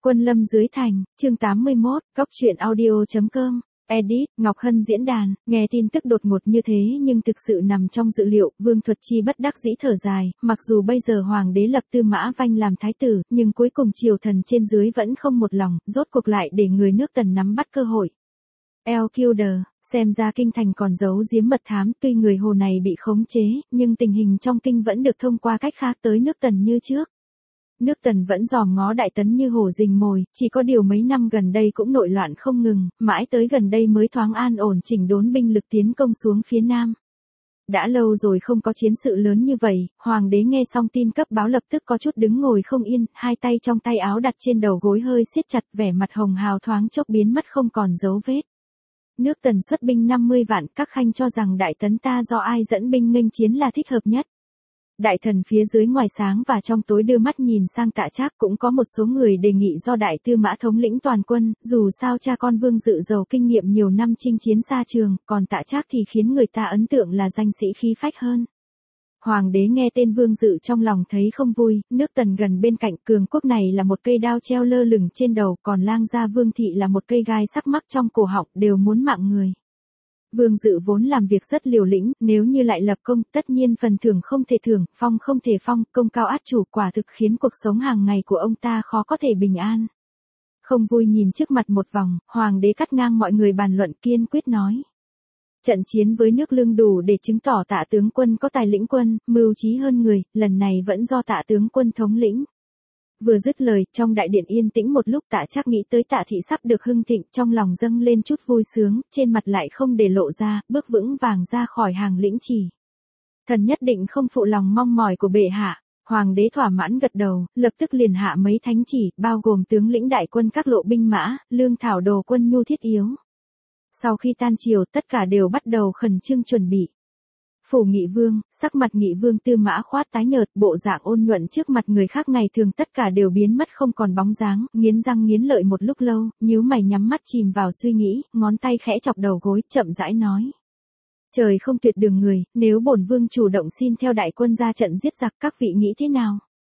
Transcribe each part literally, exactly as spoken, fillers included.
Quân lâm dưới thành, chương tám mươi mốt, góc truyện audio chấm com, edit, Ngọc Hân diễn đàn, nghe tin tức đột ngột như thế nhưng thực sự nằm trong dự liệu, Vương Thuật Chi bất đắc dĩ thở dài, mặc dù bây giờ Hoàng đế lập Tư Mã Vanh làm thái tử, nhưng cuối cùng triều thần trên dưới vẫn không một lòng, rốt cuộc lại để người nước Tần nắm bắt cơ hội. El Kilder, xem ra kinh thành còn giấu giếm mật thám, tuy người Hồ này bị khống chế, nhưng tình hình trong kinh vẫn được thông qua cách khác tới nước Tần như trước. Nước Tần vẫn dòm ngó Đại Tấn như hổ rình mồi, chỉ có điều mấy năm gần đây cũng nội loạn không ngừng, mãi tới gần đây mới thoáng an ổn chỉnh đốn binh lực tiến công xuống phía Nam. Đã lâu rồi không có chiến sự lớn như vậy, Hoàng đế nghe xong tin cấp báo lập tức có chút đứng ngồi không yên, hai tay trong tay áo đặt trên đầu gối hơi siết chặt, vẻ mặt hồng hào thoáng chốc biến mất không còn dấu vết. Nước Tần xuất binh năm mươi vạn, các khanh cho rằng Đại Tấn ta do ai dẫn binh nghênh chiến là thích hợp nhất. Đại thần phía dưới ngoài sáng và trong tối đưa mắt nhìn sang Tạ Trác, cũng có một số người đề nghị do Đại Tư Mã thống lĩnh toàn quân, dù sao cha con Vương Dự giàu kinh nghiệm nhiều năm chinh chiến xa trường, còn Tạ Trác thì khiến người ta ấn tượng là danh sĩ khí phách hơn. Hoàng đế nghe tên Vương Dự trong lòng thấy không vui, nước Tần gần bên cạnh, cường quốc này là một cây đao treo lơ lửng trên đầu, còn Lang gia Vương thị là một cây gai sắc mắc trong cổ họng, đều muốn mạng người. Vương Dự vốn làm việc rất liều lĩnh, nếu như lại lập công, tất nhiên phần thưởng không thể thưởng, phong không thể phong, công cao át chủ, quả thực khiến cuộc sống hàng ngày của ông ta khó có thể bình an. Không vui nhìn trước mặt một vòng, Hoàng đế cắt ngang mọi người bàn luận, kiên quyết nói. Trận chiến với nước Lương đủ để chứng tỏ Tạ tướng quân có tài lĩnh quân, mưu trí hơn người, lần này vẫn do Tạ tướng quân thống lĩnh. Vừa dứt lời, trong đại điện yên tĩnh một lúc, Tạ Trác nghĩ tới Tạ thị sắp được hưng thịnh, trong lòng dâng lên chút vui sướng, trên mặt lại không để lộ ra, bước vững vàng ra khỏi hàng lĩnh chỉ. Thần nhất định không phụ lòng mong mỏi của bệ hạ. Hoàng đế thỏa mãn gật đầu, lập tức liền hạ mấy thánh chỉ, bao gồm tướng lĩnh đại quân các lộ binh mã, lương thảo đồ quân nhu thiết yếu. Sau khi tan triều, tất cả đều bắt đầu khẩn trương chuẩn bị. Phủ Nghị Vương, sắc mặt Nghị Vương Tư Mã Khoát tái nhợt, bộ dạng ôn nhuận trước mặt người khác ngày thường tất cả đều biến mất không còn bóng dáng, nghiến răng nghiến lợi một lúc lâu, nhíu mày nhắm mắt chìm vào suy nghĩ, ngón tay khẽ chọc đầu gối, chậm rãi nói. Trời không tuyệt đường người, nếu bổn vương chủ động xin theo đại quân ra trận giết giặc, các vị nghĩ thế nào?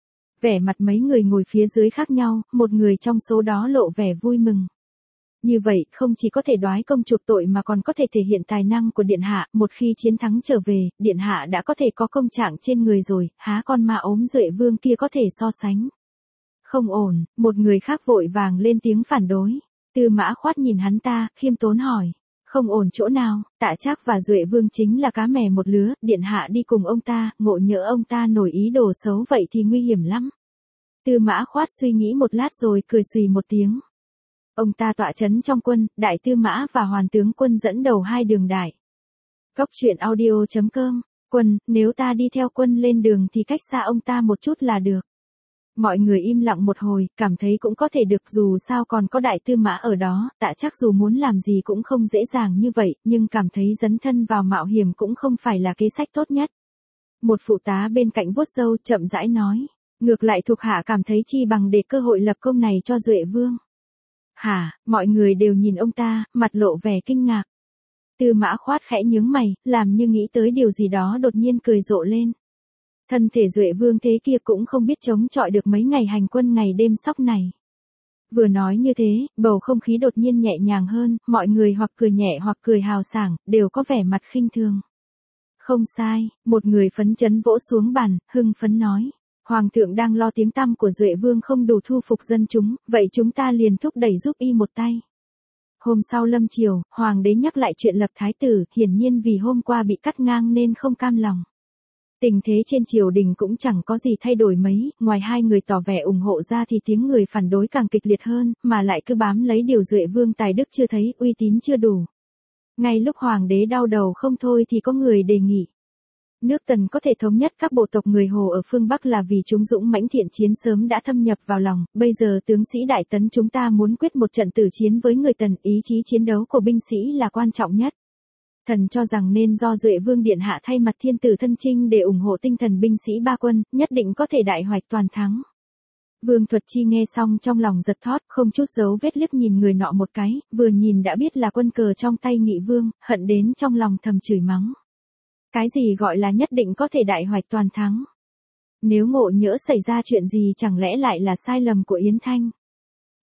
Vẻ mặt mấy người ngồi phía dưới khác nhau, một người trong số đó lộ vẻ vui mừng. Như vậy, không chỉ có thể đoái công chuộc tội mà còn có thể thể hiện tài năng của Điện Hạ, một khi chiến thắng trở về, Điện Hạ đã có thể có công trạng trên người rồi, há con ma ốm Duệ Vương kia có thể so sánh. Không ổn, một người khác vội vàng lên tiếng phản đối. Tư Mã Khoát nhìn hắn ta, khiêm tốn hỏi. Không ổn chỗ nào? Tạ Trác và Duệ Vương chính là cá mè một lứa, Điện Hạ đi cùng ông ta, ngộ nhỡ ông ta nổi ý đồ xấu vậy thì nguy hiểm lắm. Tư Mã Khoát suy nghĩ một lát rồi cười xùy một tiếng. Ông ta tọa chấn trong quân, Đại Tư Mã và Hoàn tướng quân dẫn đầu hai đường đại. Góc truyện audio chấm com, quân, nếu ta đi theo quân lên đường thì cách xa ông ta một chút là được. Mọi người im lặng một hồi, cảm thấy cũng có thể được, dù sao còn có Đại Tư Mã ở đó, Tạ Trác dù muốn làm gì cũng không dễ dàng như vậy, nhưng cảm thấy dấn thân vào mạo hiểm cũng không phải là kế sách tốt nhất. Một phụ tá bên cạnh vuốt râu chậm rãi nói, ngược lại thuộc hạ cảm thấy chi bằng để cơ hội lập công này cho Duệ Vương. Hả, mọi người đều nhìn ông ta, mặt lộ vẻ kinh ngạc. Tư Mã Khoát khẽ nhướng mày, làm như nghĩ tới điều gì đó đột nhiên cười rộ lên. Thân thể Duệ Vương thế kia cũng không biết chống chọi được mấy ngày hành quân ngày đêm sóc này. Vừa nói như thế, bầu không khí đột nhiên nhẹ nhàng hơn, mọi người hoặc cười nhẹ hoặc cười hào sảng, đều có vẻ mặt khinh thường. Không sai, một người phấn chấn vỗ xuống bàn, hưng phấn nói. Hoàng thượng đang lo tiếng tăm của Duệ Vương không đủ thu phục dân chúng, vậy chúng ta liền thúc đẩy giúp y một tay. Hôm sau lâm chiều, Hoàng đế nhắc lại chuyện lập thái tử, hiển nhiên vì hôm qua bị cắt ngang nên không cam lòng. Tình thế trên triều đình cũng chẳng có gì thay đổi mấy, ngoài hai người tỏ vẻ ủng hộ ra thì tiếng người phản đối càng kịch liệt hơn, mà lại cứ bám lấy điều Duệ Vương tài đức chưa thấy, uy tín chưa đủ. Ngay lúc Hoàng đế đau đầu không thôi thì có người đề nghị. Nước Tần có thể thống nhất các bộ tộc người Hồ ở phương Bắc là vì chúng dũng mãnh thiện chiến sớm đã thâm nhập vào lòng, bây giờ tướng sĩ Đại Tấn chúng ta muốn quyết một trận tử chiến với người Tần, ý chí chiến đấu của binh sĩ là quan trọng nhất. Thần cho rằng nên do Duệ Vương Điện Hạ thay mặt thiên tử thân chinh để ủng hộ tinh thần binh sĩ ba quân, nhất định có thể đại hoạch toàn thắng. Vương Thuật Chi nghe xong trong lòng giật thót, không chút dấu vết liếc nhìn người nọ một cái, vừa nhìn đã biết là quân cờ trong tay Nghị Vương, hận đến trong lòng thầm chửi mắng. Cái gì gọi là nhất định có thể đại hoạch toàn thắng? Nếu ngộ nhỡ xảy ra chuyện gì chẳng lẽ lại là sai lầm của Yến Thanh?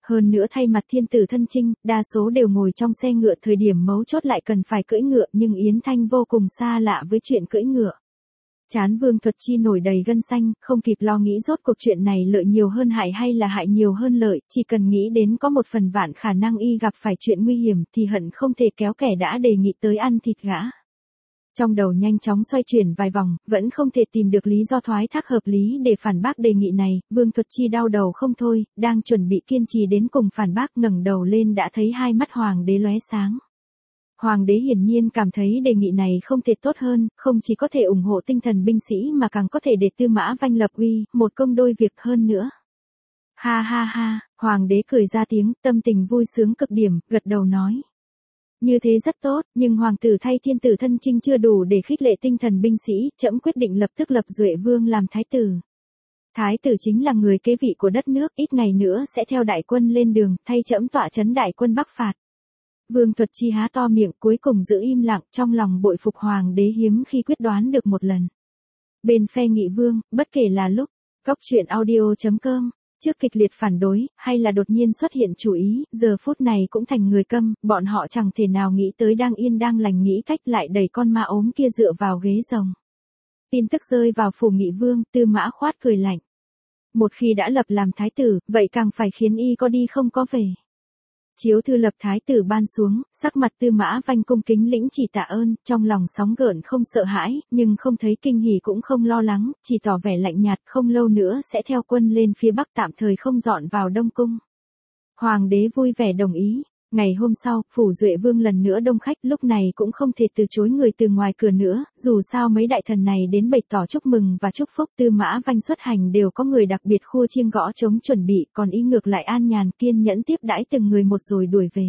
Hơn nữa thay mặt thiên tử thân chinh, đa số đều ngồi trong xe ngựa, thời điểm mấu chốt lại cần phải cưỡi ngựa, nhưng Yến Thanh vô cùng xa lạ với chuyện cưỡi ngựa. Trán Vương Thuật Chi nổi đầy gân xanh, không kịp lo nghĩ rốt cuộc chuyện này lợi nhiều hơn hại hay là hại nhiều hơn lợi, chỉ cần nghĩ đến có một phần vạn khả năng y gặp phải chuyện nguy hiểm thì hận không thể kéo kẻ đã đề nghị tới ăn thịt gã. Trong đầu nhanh chóng xoay chuyển vài vòng, vẫn không thể tìm được lý do thoái thác hợp lý để phản bác đề nghị này, Vương Thuật Chi đau đầu không thôi, đang chuẩn bị kiên trì đến cùng phản bác, ngẩng đầu lên đã thấy hai mắt Hoàng đế lóe sáng. Hoàng đế hiển nhiên cảm thấy đề nghị này không thể tốt hơn, không chỉ có thể ủng hộ tinh thần binh sĩ mà càng có thể để Tư Mã Vanh lập uy, một công đôi việc hơn nữa. Ha ha ha, Hoàng đế cười ra tiếng, tâm tình vui sướng cực điểm, gật đầu nói. Như thế rất tốt, nhưng hoàng tử thay thiên tử thân chinh chưa đủ để khích lệ tinh thần binh sĩ, trẫm quyết định lập tức lập Duệ Vương làm thái tử. Thái tử chính là người kế vị của đất nước, ít ngày nữa sẽ theo đại quân lên đường, thay trẫm tọa trấn đại quân bắc phạt. Vương Thuật Chi há to miệng, cuối cùng giữ im lặng, trong lòng bội phục hoàng đế hiếm khi quyết đoán được một lần. Bên phe Nghị Vương, bất kể là lúc, góc truyện audio chấm com, trước kịch liệt phản đối, hay là đột nhiên xuất hiện chủ ý, giờ phút này cũng thành người câm, bọn họ chẳng thể nào nghĩ tới đang yên đang lành nghĩ cách lại đẩy con ma ốm kia dựa vào ghế rồng. Tin tức rơi vào phủ Nghị Vương, Tư Mã Khoát cười lạnh. Một khi đã lập làm thái tử, vậy càng phải khiến y có đi không có về. Chiếu thư lập thái tử ban xuống, sắc mặt Tư Mã Vanh cung kính lĩnh chỉ tạ ơn, trong lòng sóng gợn không sợ hãi, nhưng không thấy kinh hỉ cũng không lo lắng, chỉ tỏ vẻ lạnh nhạt, không lâu nữa sẽ theo quân lên phía Bắc, tạm thời không dọn vào Đông Cung. Hoàng đế vui vẻ đồng ý. Ngày hôm sau, phủ Duệ Vương lần nữa đông khách, lúc này cũng không thể từ chối người từ ngoài cửa nữa, dù sao mấy đại thần này đến bày tỏ chúc mừng và chúc phúc. Tư Mã Vanh xuất hành đều có người đặc biệt khua chiêng gõ trống chuẩn bị, còn y ngược lại an nhàn kiên nhẫn tiếp đãi từng người một rồi đuổi về.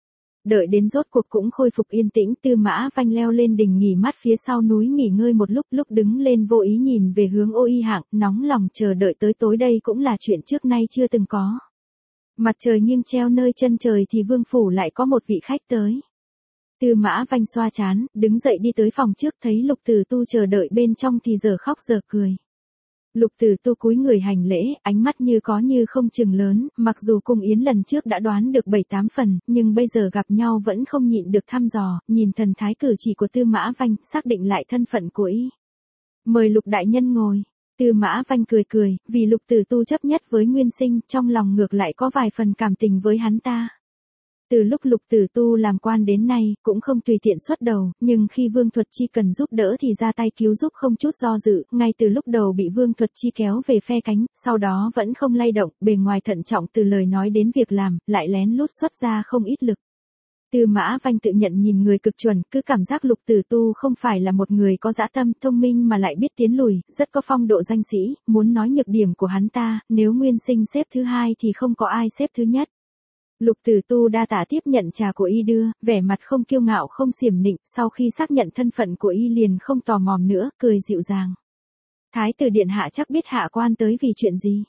Đợi đến rốt cuộc cũng khôi phục yên tĩnh, Tư Mã Vanh leo lên đỉnh nghỉ mát phía sau núi nghỉ ngơi một lúc, lúc đứng lên vô ý nhìn về hướng Ô Y Hạng, nóng lòng chờ đợi tới tối đây cũng là chuyện trước nay chưa từng có. Mặt trời nghiêng treo nơi chân trời thì vương phủ lại có một vị khách tới. Tư Mã Vanh xoa chán, đứng dậy đi tới phòng trước, thấy Lục Tử Tu chờ đợi bên trong thì giờ khóc giờ cười. Lục Tử Tu cúi người hành lễ, ánh mắt như có như không chừng lớn, mặc dù Cung Yến lần trước đã đoán được bảy tám phần, nhưng bây giờ gặp nhau vẫn không nhịn được thăm dò, nhìn thần thái cử chỉ của Tư Mã Vanh, xác định lại thân phận của y. Mời Lục đại nhân ngồi. Tư Mã Vanh cười cười, vì Lục Tử Tu chấp nhất với Nguyên Sinh, trong lòng ngược lại có vài phần cảm tình với hắn ta. Từ lúc Lục Tử Tu làm quan đến nay, cũng không tùy tiện xuất đầu, nhưng khi Vương Thuật Chi cần giúp đỡ thì ra tay cứu giúp không chút do dự, ngay từ lúc đầu bị Vương Thuật Chi kéo về phe cánh, sau đó vẫn không lay động, bề ngoài thận trọng từ lời nói đến việc làm, lại lén lút xuất ra không ít lực. Tư Mã Vanh tự nhận nhìn người cực chuẩn, cứ cảm giác Lục Tử Tu không phải là một người có dã tâm, thông minh mà lại biết tiến lùi, rất có phong độ danh sĩ, muốn nói nhược điểm của hắn ta, nếu Nguyên Sinh xếp thứ hai thì không có ai xếp thứ nhất. Lục Tử Tu đa tạ tiếp nhận trà của y đưa, vẻ mặt không kiêu ngạo không xiểm nịnh, sau khi xác nhận thân phận của y liền không tò mò nữa, cười dịu dàng. Thái tử điện hạ chắc biết hạ quan tới vì chuyện gì.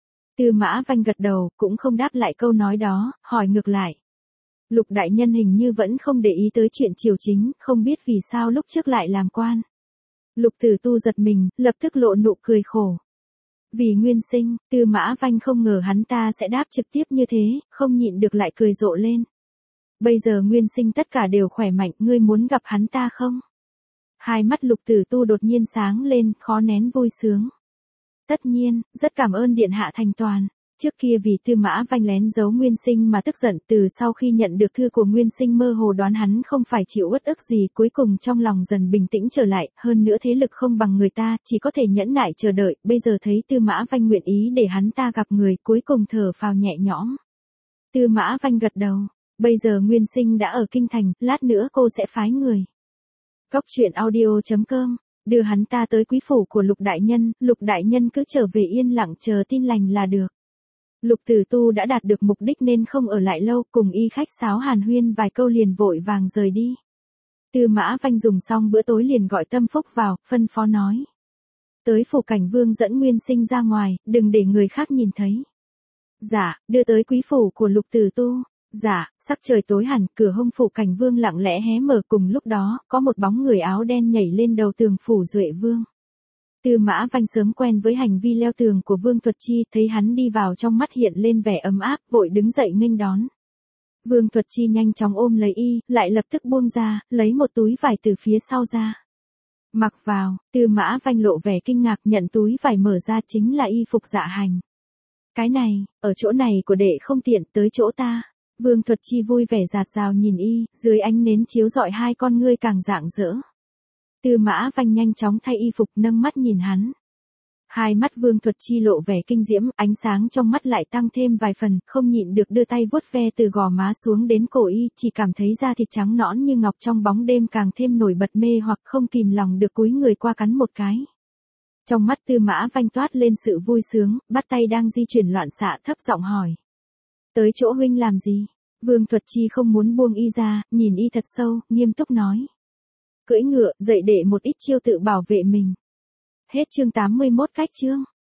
Tư Mã Vanh gật đầu, cũng không đáp lại câu nói đó, hỏi ngược lại. Lục đại nhân hình như vẫn không để ý tới chuyện triều chính, không biết vì sao lúc trước lại làm quan. Lục Tử Tu giật mình, lập tức lộ nụ cười khổ. Vì Nguyên Sinh, Tư Mã Vanh không ngờ hắn ta sẽ đáp trực tiếp như thế, không nhịn được lại cười rộ lên. Bây giờ Nguyên Sinh tất cả đều khỏe mạnh, ngươi muốn gặp hắn ta không? Hai mắt Lục Tử Tu đột nhiên sáng lên, khó nén vui sướng. Tất nhiên, rất cảm ơn điện hạ thành toàn. Trước kia vì Tư Mã Vanh lén giấu Nguyên Sinh mà tức giận, từ sau khi nhận được thư của Nguyên Sinh mơ hồ đoán hắn không phải chịu uất ức gì, cuối cùng trong lòng dần bình tĩnh trở lại, hơn nữa thế lực không bằng người ta, chỉ có thể nhẫn nại chờ đợi, bây giờ thấy Tư Mã Vanh nguyện ý để hắn ta gặp người, cuối cùng thở phào nhẹ nhõm. Tư Mã Vanh gật đầu, bây giờ Nguyên Sinh đã ở kinh thành, lát nữa cô sẽ phái người. Góc truyện audio chấm com đưa hắn ta tới quý phủ của Lục đại nhân, Lục đại nhân cứ trở về yên lặng chờ tin lành là được. Lục Tử Tu đã đạt được mục đích nên không ở lại lâu, cùng y khách sáo hàn huyên vài câu liền vội vàng rời đi. Tư Mã Vanh dùng xong bữa tối liền gọi Tâm Phúc vào, phân phó nói. Tới phủ Cảnh Vương dẫn Nguyên Sinh ra ngoài, đừng để người khác nhìn thấy. Dạ, đưa tới quý phủ của Lục Tử Tu. Dạ, sắc trời tối hẳn, cửa hông phủ Cảnh Vương lặng lẽ hé mở, cùng lúc đó, có một bóng người áo đen nhảy lên đầu tường phủ Duệ Vương. Tư Mã Vanh sớm quen với hành vi leo tường của Vương Thuật Chi, thấy hắn đi vào trong mắt hiện lên vẻ ấm áp, vội đứng dậy nghênh đón. Vương Thuật Chi nhanh chóng ôm lấy y, lại lập tức buông ra, lấy một túi vải từ phía sau ra. Mặc vào, Tư Mã Vanh lộ vẻ kinh ngạc, nhận túi vải mở ra chính là y phục dạ hành. Cái này, ở chỗ này của đệ không tiện, tới chỗ ta. Vương Thuật Chi vui vẻ rạt rào nhìn y, dưới ánh nến chiếu rọi hai con ngươi càng rạng rỡ. Tư Mã Vanh nhanh chóng thay y phục, nâng mắt nhìn hắn. Hai mắt Vương Thuật Chi lộ vẻ kinh diễm, ánh sáng trong mắt lại tăng thêm vài phần, không nhịn được đưa tay vuốt ve từ gò má xuống đến cổ y, chỉ cảm thấy da thịt trắng nõn như ngọc trong bóng đêm càng thêm nổi bật mê hoặc, không kìm lòng được cúi người qua cắn một cái. Trong mắt Tư Mã Vanh toát lên sự vui sướng, bắt tay đang di chuyển loạn xạ thấp giọng hỏi. Tới chỗ huynh làm gì? Vương Thuật Chi không muốn buông y ra, nhìn y thật sâu, nghiêm túc nói. Cưỡi ngựa, dạy đệ một ít chiêu tự bảo vệ mình. Hết chương tám mươi mốt cách chương.